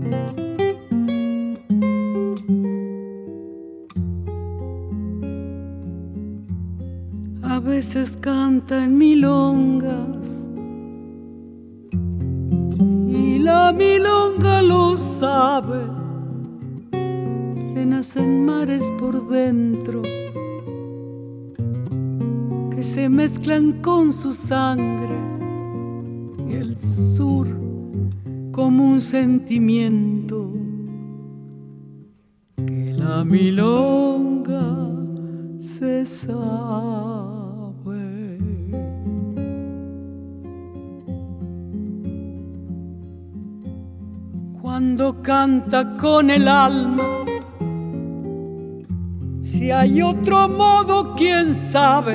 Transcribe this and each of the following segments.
A veces canta en milongas y la milonga lo sabe. Le nacen mares por dentro que se mezclan con su sangre y el sur como un sentimiento que la milonga se sabe. Cuando canta con el alma, si hay otro modo, quién sabe,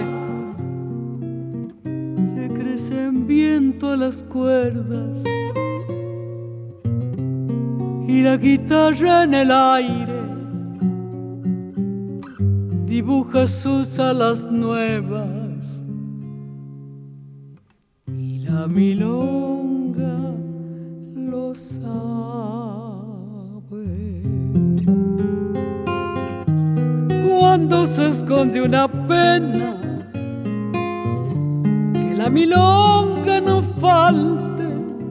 le crecen viento a las cuerdas y la guitarra en el aire dibuja sus alas nuevas y la milonga lo sabe. Cuando se esconde una pena, que la milonga no falte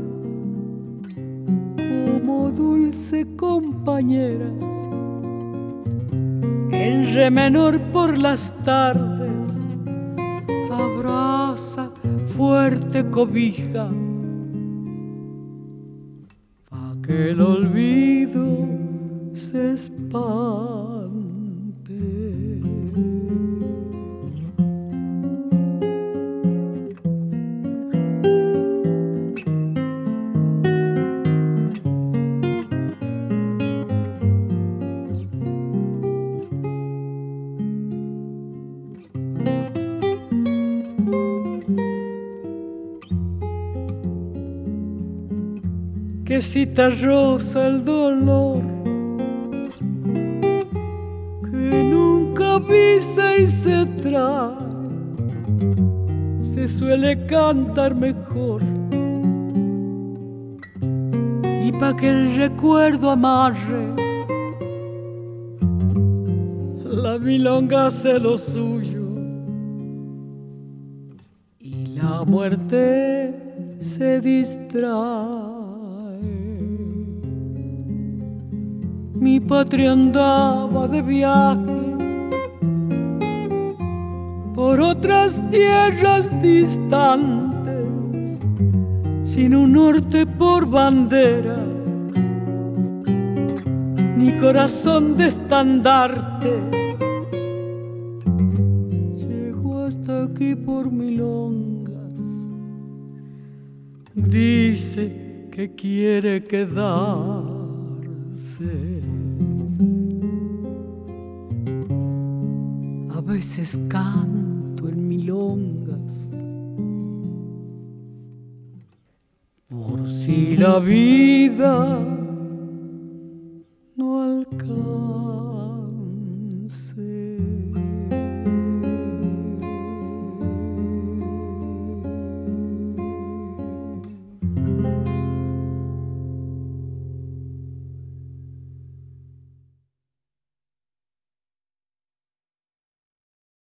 como dulce compañera en re menor por las tardes, abraza fuerte cobija pa' que el olvido se espante. Que cita rosa el dolor, que nunca avisa y se trae, se suele cantar mejor. Y pa' que el recuerdo amarre, la milonga hace lo suyo y la muerte se distrae. Mi patria andaba de viaje por otras tierras distantes, sin un norte por bandera, ni corazón de estandarte. Llegó hasta aquí por milongas, dice que quiere quedarse. A veces canto en milongas por si la vida no alcanza.